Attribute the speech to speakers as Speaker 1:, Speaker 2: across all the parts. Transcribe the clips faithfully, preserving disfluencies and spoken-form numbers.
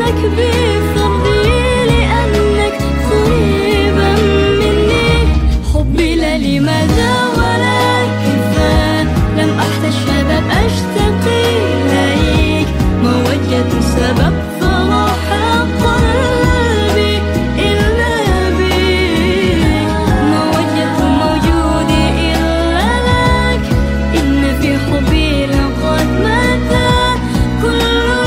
Speaker 1: لك بفرضي لأنك قريبا مني. حبي لا لماذا ولا كيف لم أحتاج سبب أشتقي إليك، ما وجدت سبب فرح قلبي إلا بك، ما وجدت موجودي إلا لك. إن في حبي لقد مات كل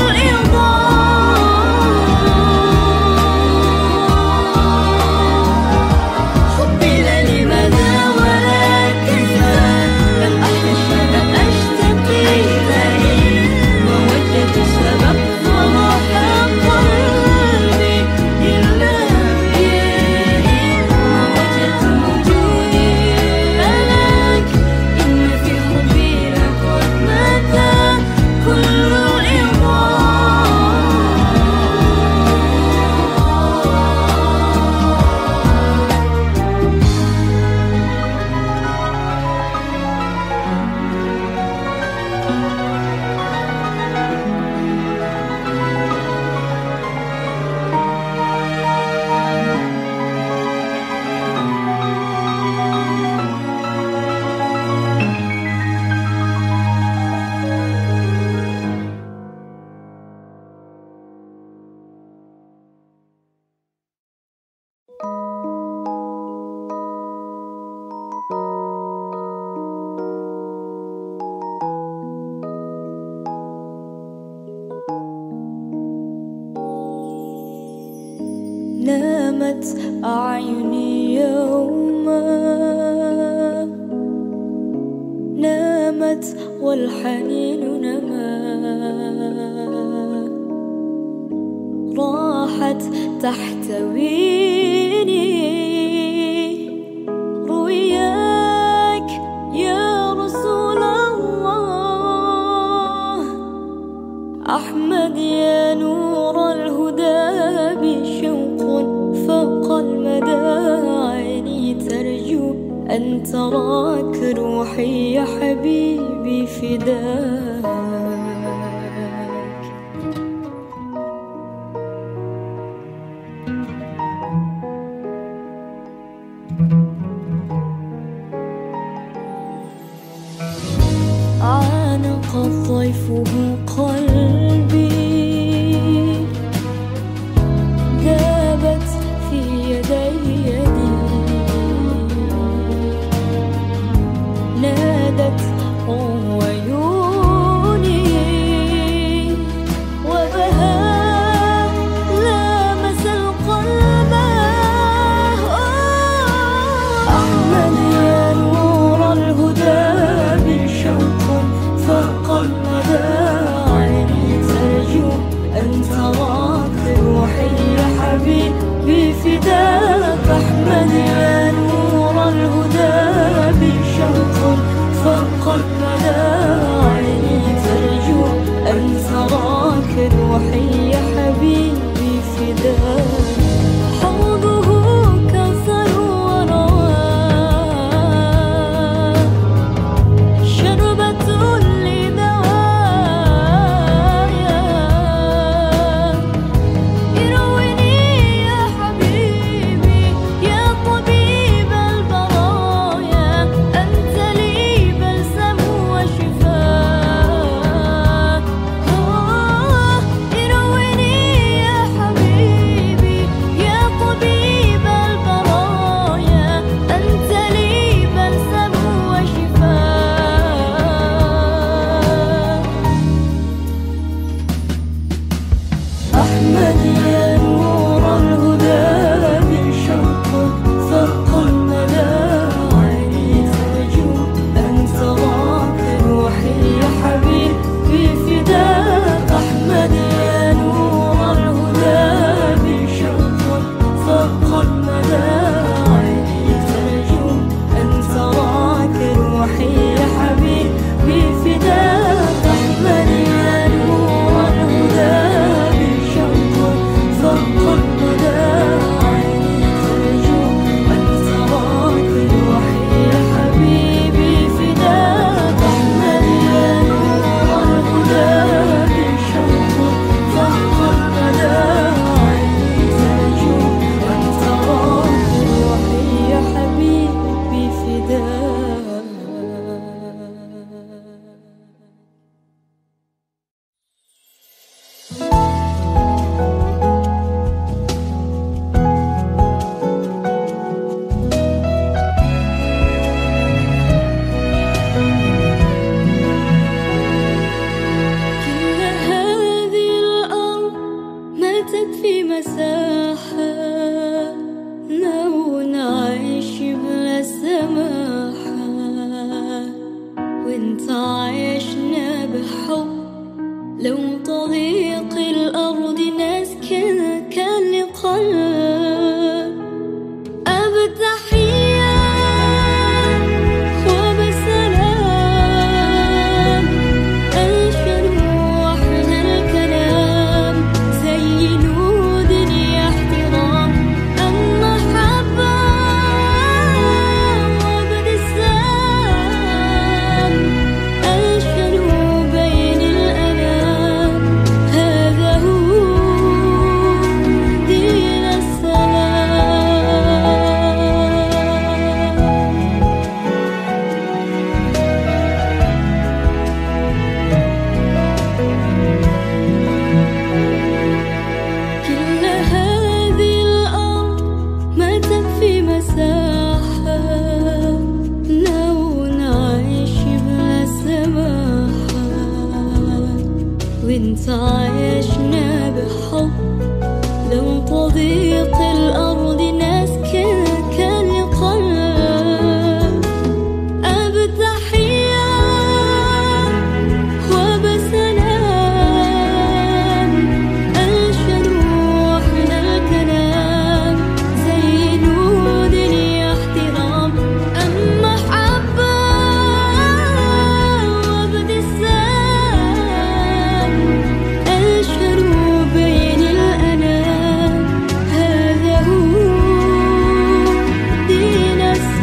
Speaker 1: الإرضاء. حبي لا لماذا ولا كيف لم أحتاج سبب أشتقي إليك، ما وجدت سبب فرح قلبي إلا بك، ما وجدت موجودي إلا لك. إن في حبي لقد مات كل الإرضاء. نامت أعيني يوما، نامت والحنين نما، راحت تحتويني رؤياك يا رسول الله. أحمد يا نور الهدى بشوق فوق المدى، عيني ترجو أن تراك روحي يا حبيبي فداك. عانق ضيفه قلبي، ذابت في يدي يدي، نادت عيوني وبها لامس القلب. أحمد يا نور الهدى بشوق فوق المدى، عيني ترجو أن تراك روحي يا حبيبي فداك. أحمد يا نور الهدى بشوق فوق المدى، عيني ترجو أن تراك روحي يا حبيبي فداك. حوضه كوثر وروى، شربة لدوايا، يرويني يا حبيبي يا تكفي مساحة لو نعيش بلا سماحة، وانت عايشنا بحب لو طريق الأرض نسكن كان لقلب. أبتحية وبسلام أنشر وأحلى الكلام زي نود احترام أما حبة وبابتسام أنشر بين الأنام هذا هو دين وانت عايشنا بحب لو تضيق الأرض نسكن كان لقلب. أبتحية وبسلام أنشر وأحلى الكلام زي نود احترام أما حبة وابتسام أنشروا بين الأنام هذا هو دين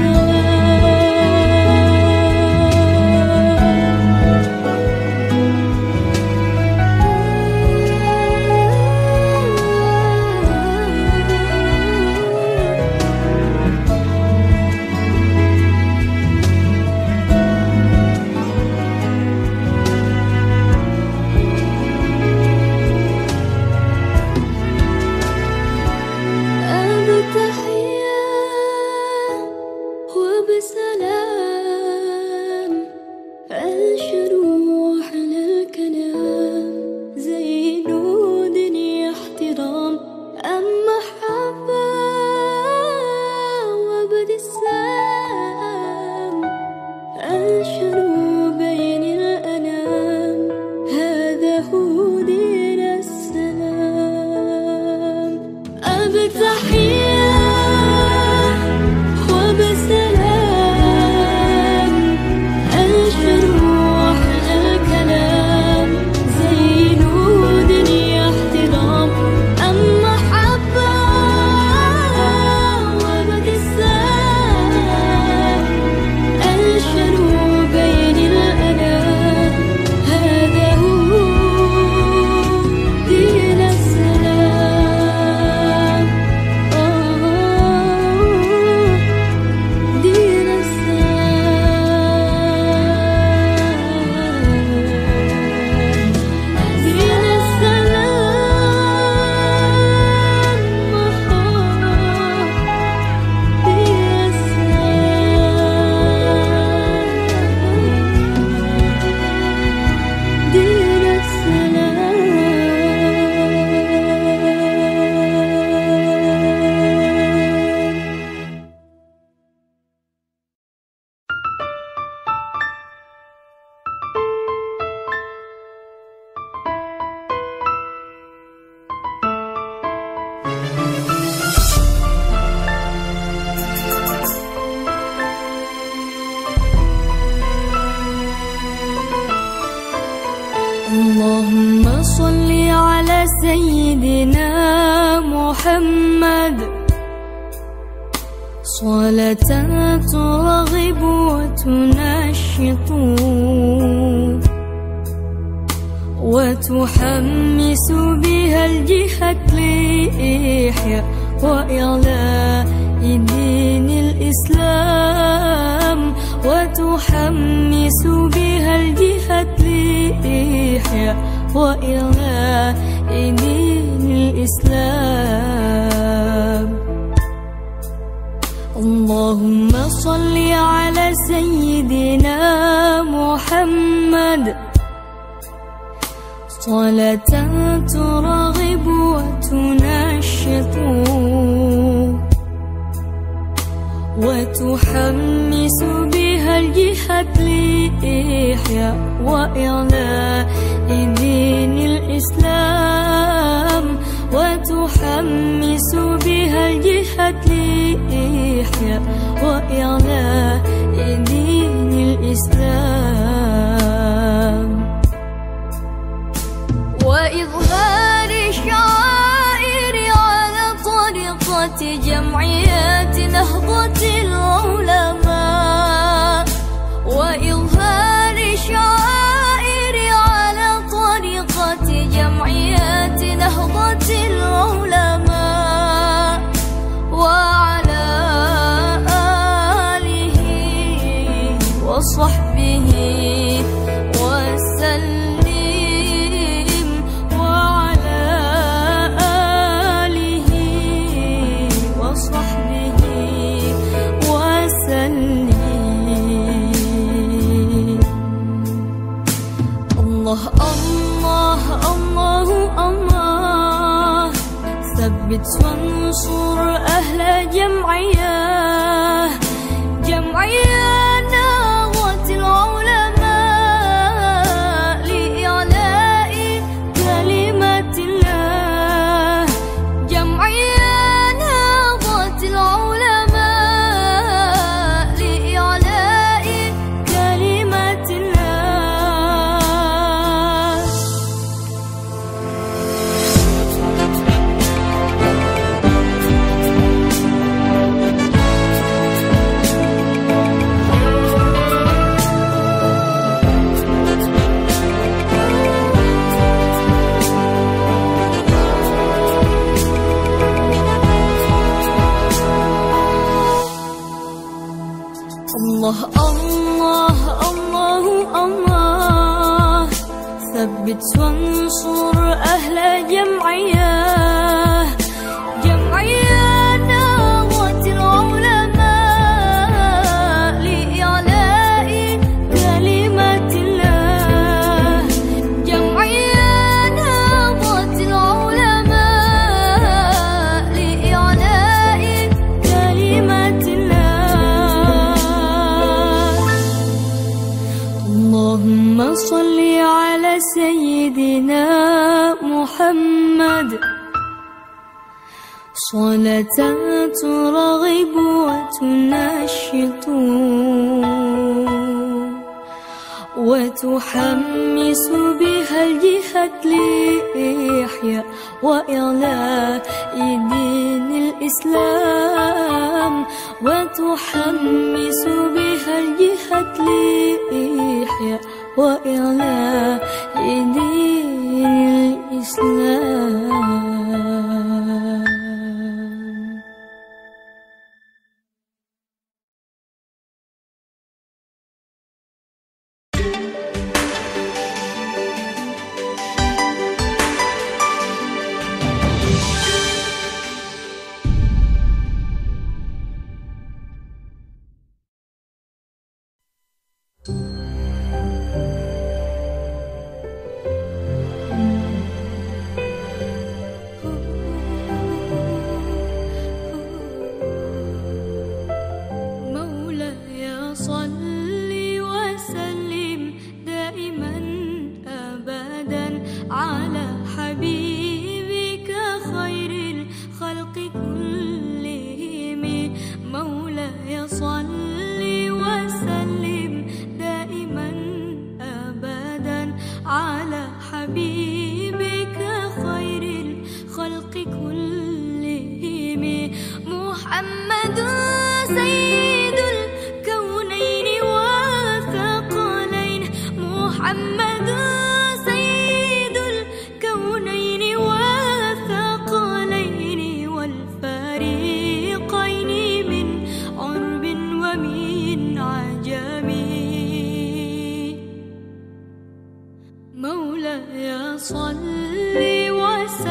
Speaker 1: وبسلام أنشروا أحلى الكلام زي نود احترام أما حبة وابتسام أنشروا بين الأنام هذا هو دين السلام. أبتحية وبسلام أنشروا أحلى الكلام زي نود احترام أما حبة وابتسام أنشروا بين الأنام هذا هو دين السلام. دين السلام دين السلام دين السلام اللهم صل على سيدنا محمد صلاة ترغب وتنشط وتحمس بها الجهة لإحياء وإعلاء دين الإسلام وتحمس بها الجهة لإحياء وإعلاء دين الإسلام. اللهم صل على سيدنا محمد صلاة ترغب وتنشط وتحمس بها الجهاد لإحياء وإعلاء دين الإسلام، وتحمس بها الجهاد لإحياء وإعلاء دين الإسلام، وإظهار الشعائر على طريقة جمعيات نهضة العلماء، وإظهار الشعائر على طريقة جمعيات نهضة العلماء، وعلى آله وصحبه وسلم، وعلى آله وصحبه وسلم. الله الله الله الله، ثبت وانصر أهل جمعية جمعية نهضة العلماء لإعلاء كلمة الله، جمعية نهضة العلماء لإعلاء كلمة الله. الله الله الله الله، ثبت وانصر أهل جمعية جمعية نهضة العلماء لإعلاء كلمة الله، جمعية نهضة العلماء لإعلاء كلمة الله. اللهم صل على سيدنا محمد صلاة ترغب وتنشط وتحمس بها الجهاد لإحياء وإعلاء دين الإسلام، وتحمس بها الجهاد لإحياء وإعلاء دين الإسلام. مولاي صل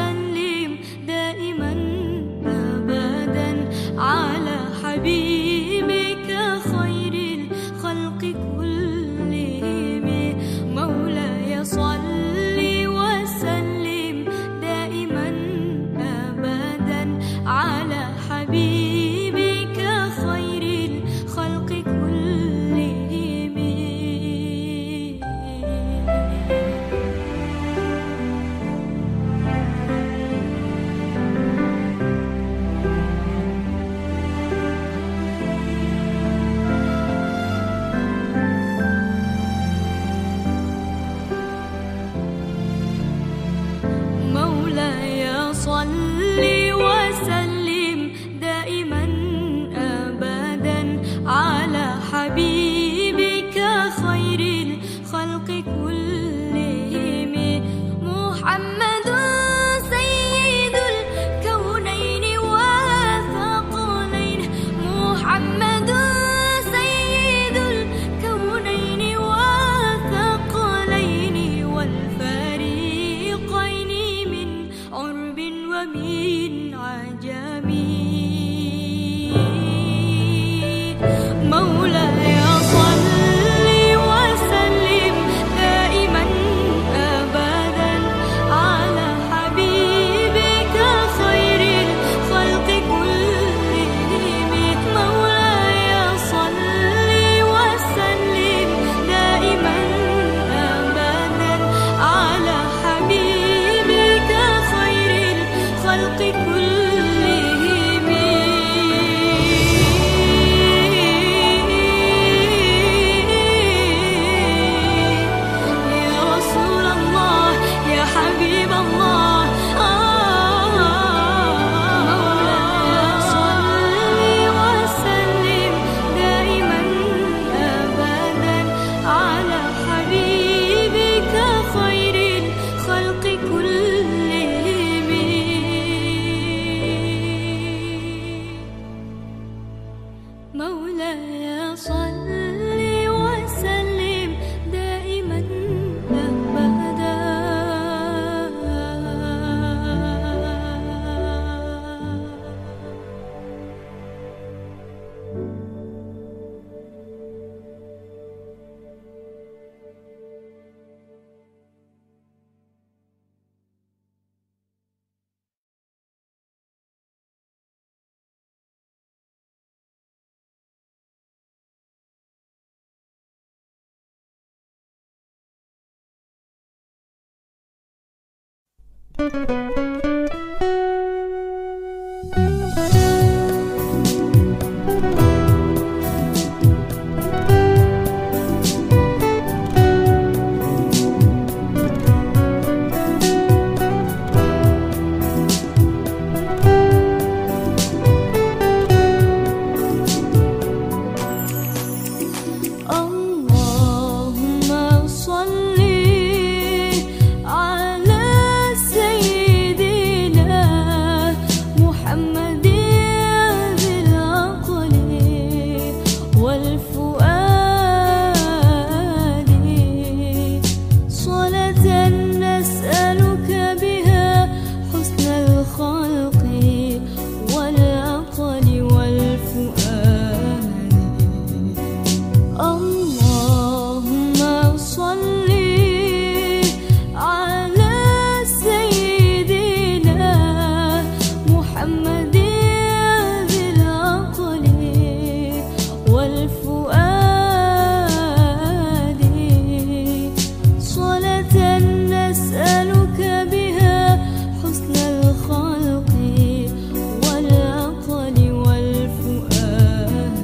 Speaker 1: وسلم دائما أبدا على حبيبك كلهم. يا رسول الله يا حبيب الله، مولاي صل وسلم دائما أبدا على حبيبك خير الخلق كلهم. مولاي صل وسلم دائما أبدا. اللهم صل على سيدنا محمد ذي العقل والفؤاد، صلاة نسألك بها حسن الخلق والعقل والفؤاد. اللهم صل على سيدنا محمد ذي العقل والفؤاد، صلاة نسألك بها حسن الخلق والعقل والفؤاد.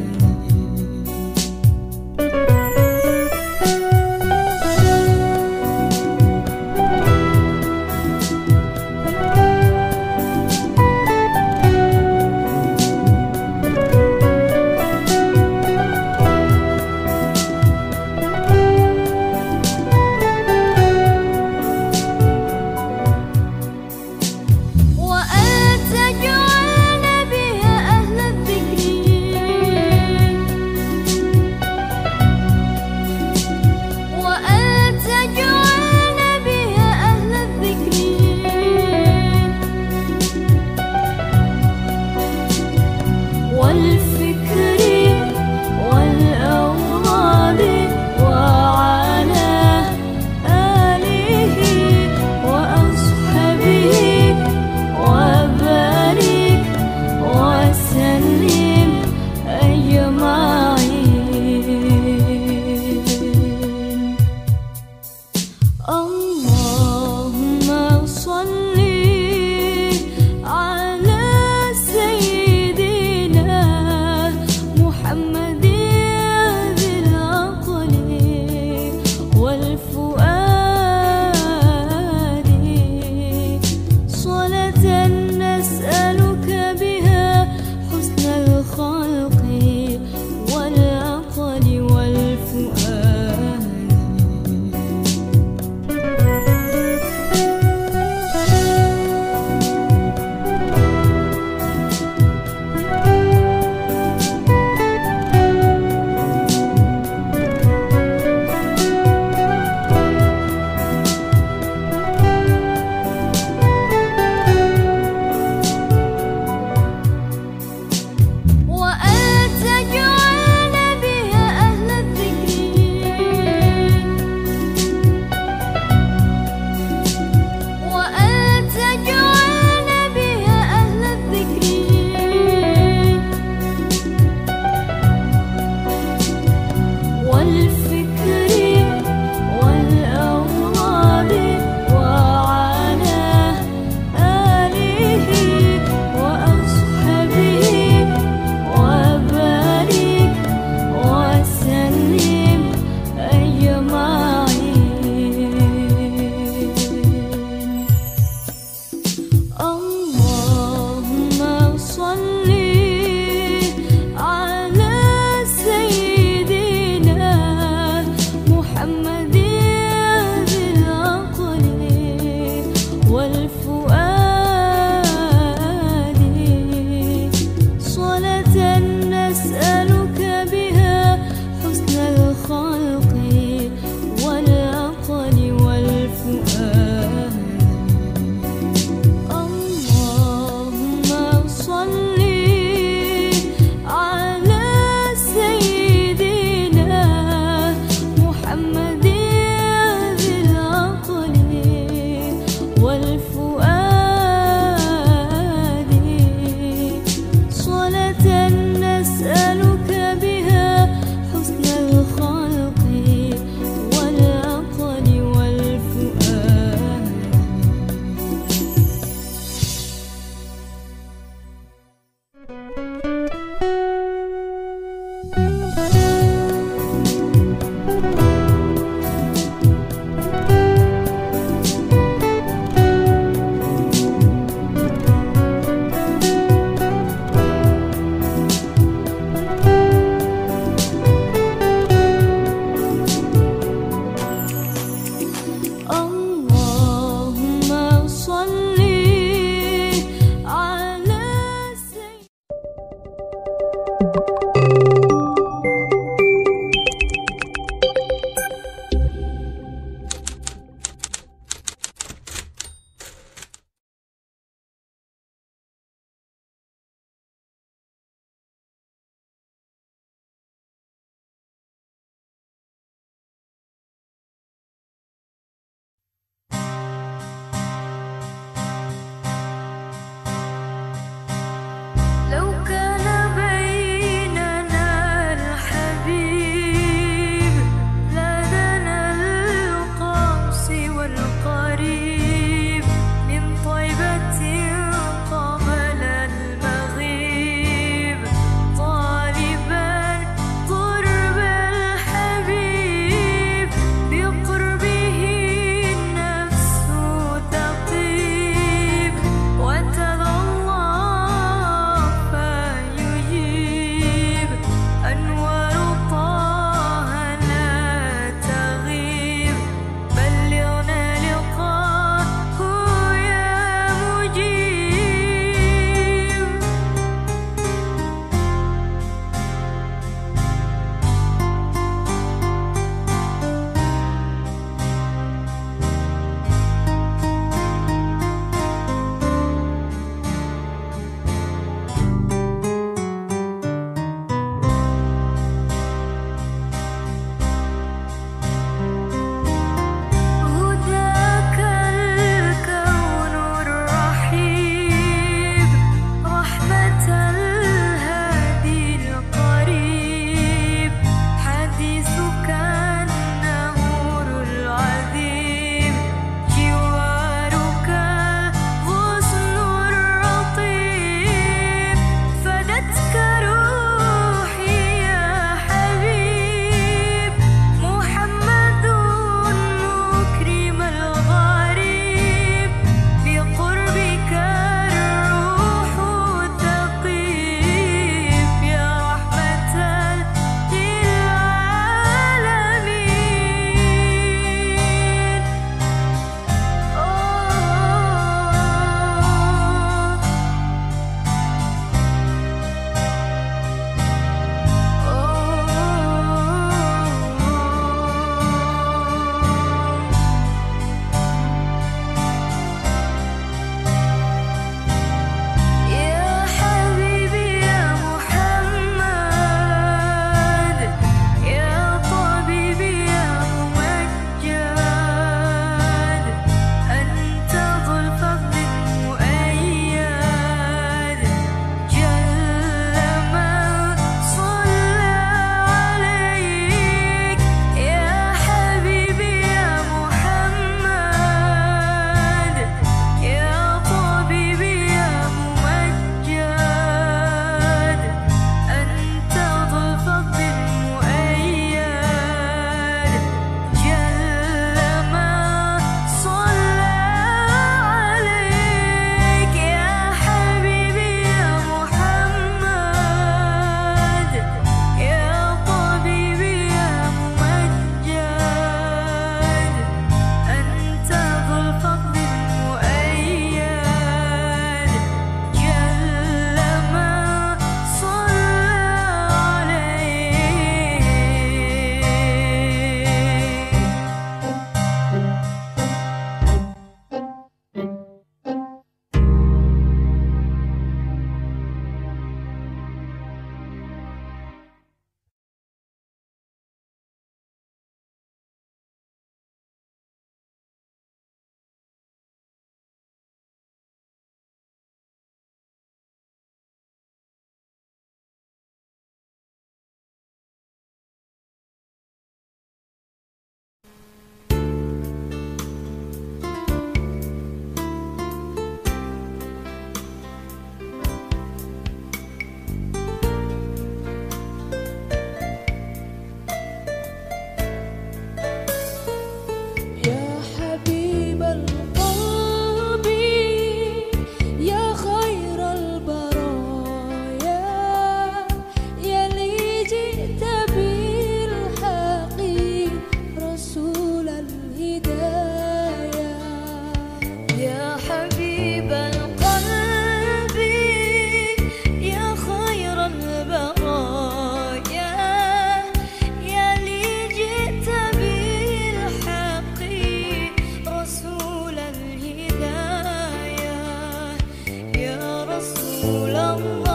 Speaker 1: رسول الله